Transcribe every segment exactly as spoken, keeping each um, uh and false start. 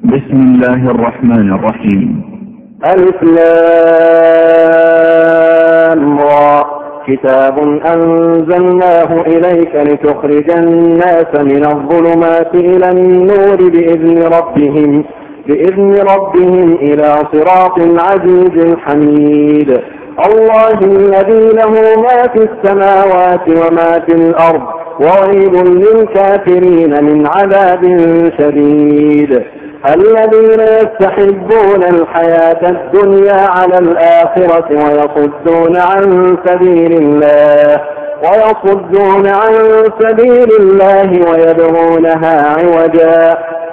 بسم الله الرحمن الرحيم. ألف لام را كتاب أنزلناه إليك لتخرج الناس من الظلمات إلى النور بإذن ربهم بإذن ربهم إلى صراط العزيز الحميد. الله الذي له ما في السماوات وما في الأرض وويل للكافرين من عذاب شديد. الذين يستحبون الحياة الدنيا على الآخرة ويصدون عن سبيل الله ويصدون عن سبيل الله ويبغونها عوجا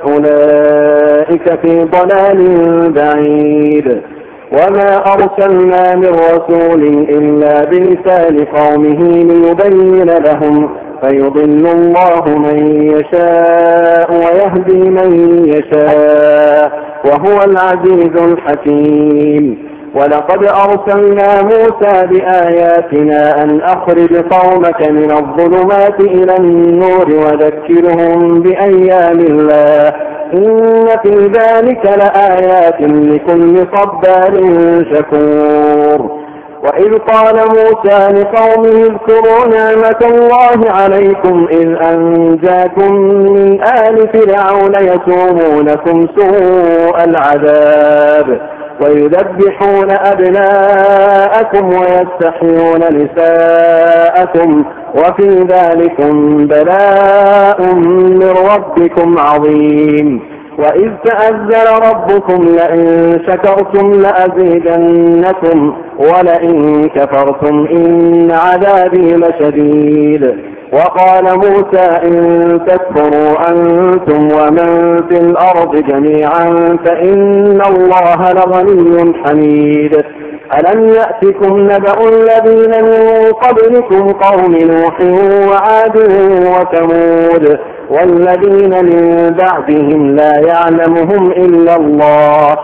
أولئك في ضلال بعيد. وما أرسلنا من رسول إلا بلسان قومه ليبين لهم فيضل الله من يشاء ويهدي من يشاء وهو العزيز الحكيم. ولقد أرسلنا موسى بآياتنا أن أخرج قومك من الظلمات إلى النور وذكرهم بأيام الله إن في ذلك لآيات لكل صبار شكور. وإذ قال موسى لقومه اذكروا نعمة الله عليكم إذ أنجاكم من آل فرعون يسومونكم سوء العذاب ويذبحون أبناءكم ويستحيون نساءكم وفي ذلكم بلاء من ربكم عظيم. وإذ تأذن ربكم لئن شكرتم لأزيدنكم ولئن كفرتم إن عذابي لشديد. وقال موسى إن تكفروا أنتم ومن في الأرض جميعا فإن الله لغني حميد. ألم يأتكم نبأ الذين من قبلكم قوم نوح وعاد وثمود والذين من بعدهم لا يعلمهم إلا الله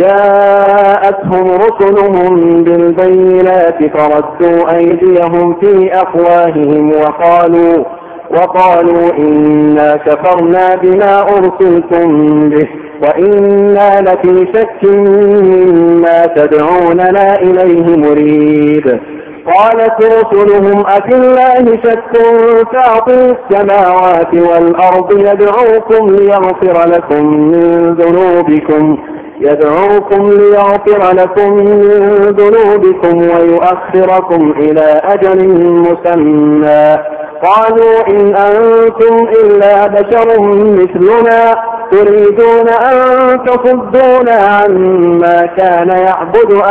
جاءتهم رسلهم بالبينات فردوا أيديهم في أفواههم وقالوا وقالوا إنا كفرنا بما أرسلتم به وإنا لفي شك مما تدعوننا إليه مريب. قالت رسلهم أفي الله شك فاطر السماوات والأرض يدعوكم ليغفر لكم من ذنوبكم يدعوكم ليغفر لكم من ذنوبكم ويؤخركم إلى أجل مسمى. قالوا إن أنتم إلا بشر مثلنا تريدون أن تصدونا عما كان يعبد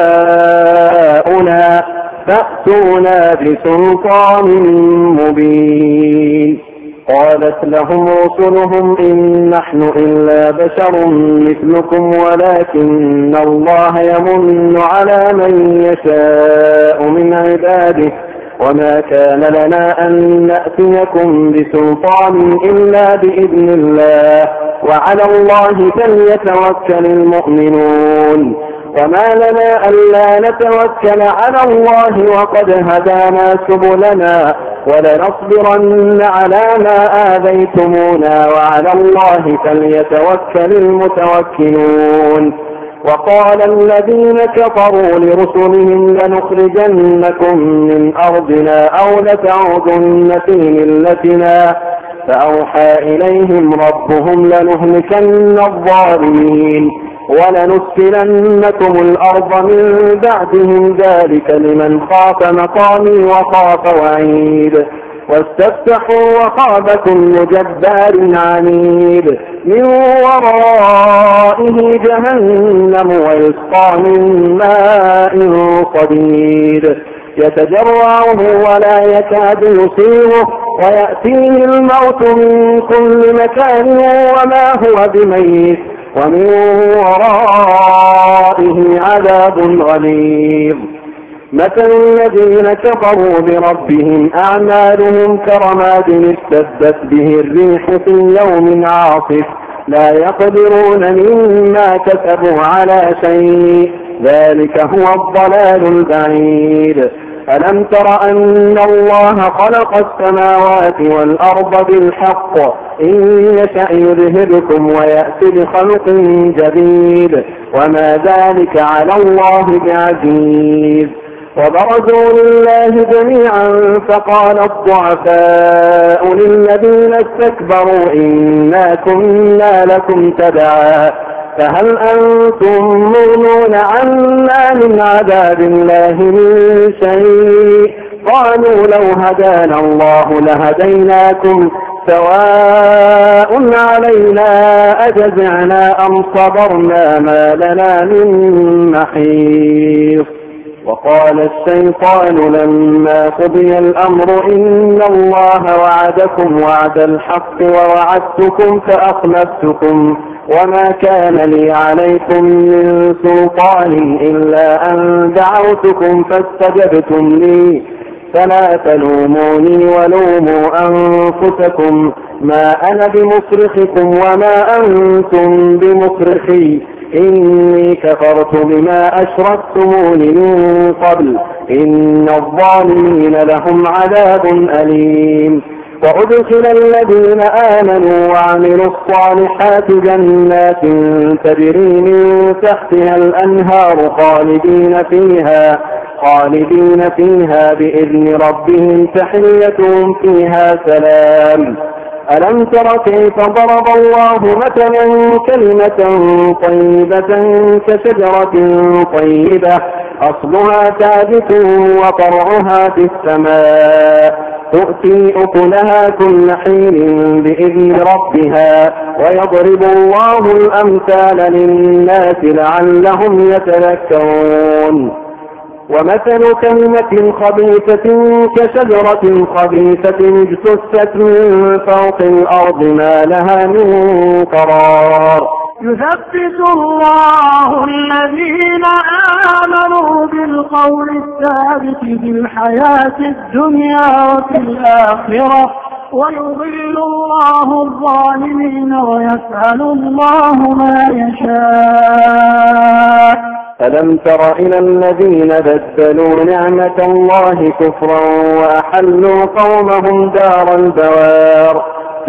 آباؤنا فأتونا بسلطان مبين. قالت لهم رسلهم إن نحن إلا بشر مثلكم ولكن الله يمن على من يشاء من عباده وما كان لنا أن نأتيكم بسلطان إلا بإذن الله وعلى الله فليتوكل المؤمنون. وما لنا ألا نتوكل على الله وقد هدانا سبلنا ولنصبرن على ما آذيتمونا وعلى الله فليتوكل المتوكلون. وقال الذين كفروا لرسلهم لنخرجنكم من أرضنا أو لتعودن في ملتنا فأوحى إليهم ربهم لنهلكن الظالمين ولنسكننكم الأرض من بعدهم ذلك لمن خاف مقامي وخاف وعيد. واستفتحوا وخاب كل جبار عنيد من ورائه جهنم ويسقى من ماء صديد يتجرعه ولا يكاد يصيبه ويأتيه الموت من كل مكان وما هو بميت ومن ورائه عذاب غليظ. مثل الذين كفروا بربهم أعمالهم كرماد اشتدت به الريح في يوم عاصف لا يقدرون مما كسبوا على شيء ذلك هو الضلال البعيد. ألم تر أن الله خلق السماوات والأرض بالحق إن يشأ يذهبكم ويأتي بخلق جديد وما ذلك على الله بعزيز. وبرزوا لله جميعا فقال الضعفاء للذين استكبروا إنا كنا لكم تبعا فهل أنتم مغنون عنا من عذاب الله من شيء قالوا لو هدانا الله لهديناكم سواء علينا أجزعنا أم صبرنا ما لنا من محيص. وقال الشيطان لما قضي الأمر إن الله وعدكم وعد الحق ووعدتكم فأخلفتكم وما كان لي عليكم من سلطان إلا أن دعوتكم فاستجبتم لي فلا تلوموني ولوموا أنفسكم ما أنا بمصرخكم وما أنتم بمصرخي إني كفرت بما أشركتمون من قبل إن الظالمين لهم عذاب أليم. وأدخل الذين آمنوا وعملوا الصالحات جنات تجري من تحتها الأنهار خالدين فيها خالدين فيها بإذن ربهم تحيتهم فيها سلام. ألم تر كيف ضرب الله مثلا كلمة طيبة كشجرة طيبة أصلها ثابت وفرعها في السماء تؤتي أكلها كل حين بإذن ربها ويضرب الله الأمثال للناس لعلهم يتذكرون. ومثل كلمة خبيثة كشجرة خبيثة اجتثت من فوق الأرض ما لها من قرار. يثبت الله الذين آمنوا بالقول الثابت في الحياة الدنيا وفي الآخرة ويضل الله الظالمين ويفعل الله ما يشاء. ألم تر إلى الذين بدلوا نعمة الله كفرا وأحلوا قومهم دار البوار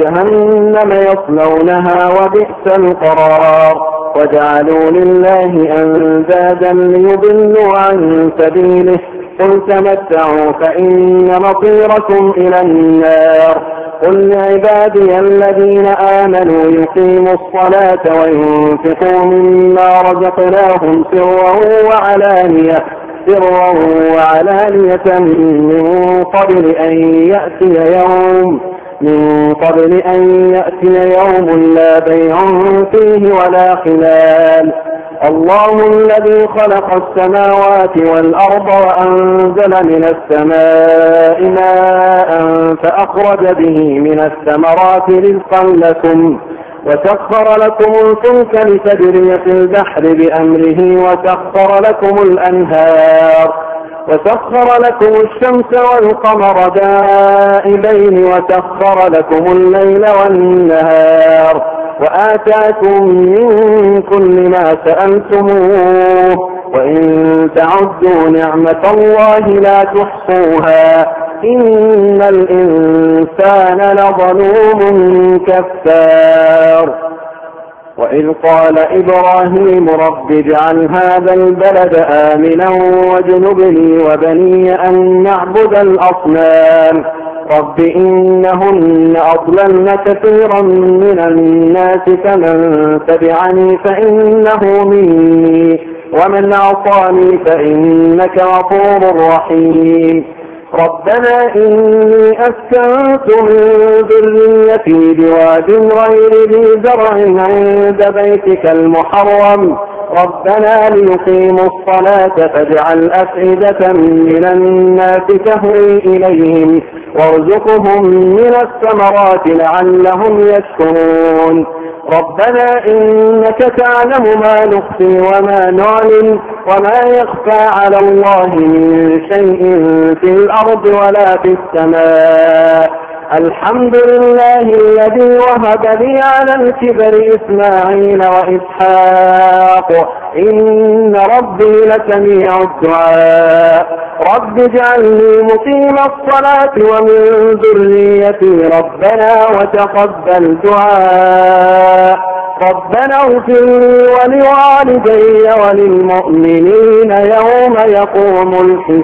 جهنم يصلونها وبئس القرار وجعلوا لله أندادا ليضلوا عن سبيله قل تمتعوا فإن مصيركم إلى النار. قل لعبادي الذين آمنوا يقيموا الصلاة وينفقوا مما رزقناهم سرا وعلانية سرا وعلانية من قبل أن يأتي يوم من قبل أن يأتي يوم لا بيع فيه ولا خلال. الله الذي خلق السماوات والأرض وأنزل من السماء ماء فأخرج به من الثمرات رزقا لكم وسخر لكم الفلك لتجري في البحر بأمره وسخر لكم الأنهار وسخر لكم الشمس والقمر دائبين وسخر لكم الليل والنهار وآتاكم من كل ما سألتموه وإن تعدوا نعمة الله لا تحصوها إن الإنسان لظلوم كفار. وإذ قال إبراهيم رب اجعل هذا البلد آمنا واجنبني وبني أن نعبد الأصنام رب إنهن أضللن كثيرا من الناس فمن تبعني فإنه مني ومن عصاني فإنك غفور رحيم. ربنا إني أسكنت من ذريتي بواد غير ذي زرع عند بيتك المحرم ربنا ليقيموا الصلاة فاجعل أفئدة من الناس تهوي إليهم وارزقهم من الثمرات لعلهم يشكرون. ربنا إنك تعلم ما نخفي وما نعلن وما يخفى على الله من شيء في الأرض ولا في السماء الحمد لله الذي وهب لي على الكبر إسماعيل وإسحاق إن ربي لسميع الدعاء رب اجعلني مقيم الصلاة ومن ذريتي ربنا وتقبل دعاء ربنا اغفر لي ولوالدي وللمؤمنين يوم يقوم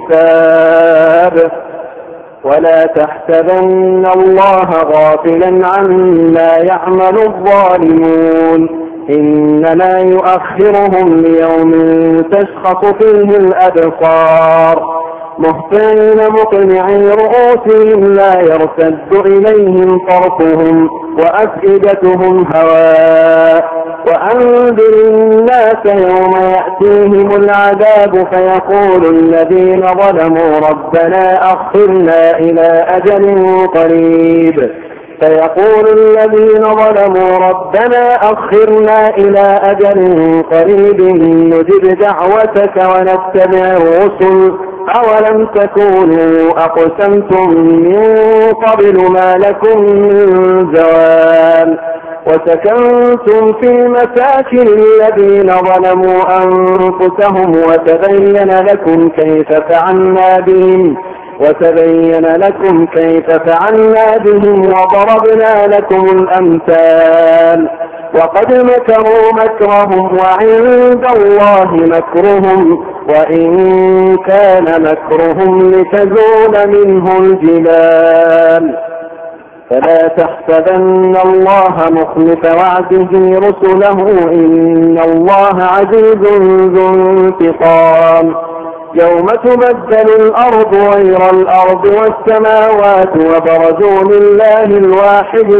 الحساب ولا تحسبن الله غافلا عما يعمل الظالمون إنما يؤخرهم ليوم تشخص فيه الأبصار مهطعين مقنعي رؤوسهم لا يرتد إليهم طرفهم وأفئدتهم هواء وأنذر الناس يوم يأتيهم العذاب فيقول الذين ظلموا ربنا أخرنا إلى أجل قريب فيقول الذين ظلموا ربنا أخرنا إلى أجل قريب نجب دعوتك ونتبع الرسل أولم تكونوا أقسمتم من قبل ما لكم من زوال وسكنتم في مساكن الذين ظلموا أنفسهم وتبين لكم كيف فعلنا بهم وتبين لكم كيف فعلنا بهم وضربنا لكم الأمثال وقد مكروا مكرهم وعند الله مكرهم وإن كان مكرهم لتزول منه الجبال فلا تحسبن الله مخلف وعده رسله إن الله عزيز ذو انتقام يوم تبدل الأرض غير الأرض والسماوات وبرزوا لله الواحد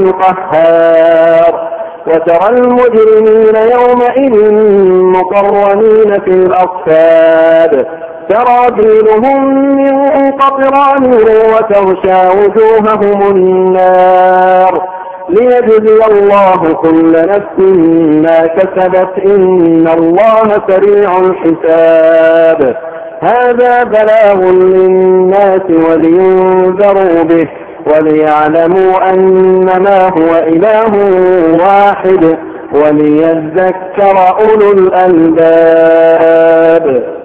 القهار وترى المجرمين يومئذ مقرنين في الأصفاد سرابيلهم من قطران وتغشى وجوههم النار ليجزي الله كل نفس ما كسبت إن الله سريع الحساب هذا بلاغ للناس ولينذروا به وليعلموا أنما هو إله واحد وليذكر أولو الألباب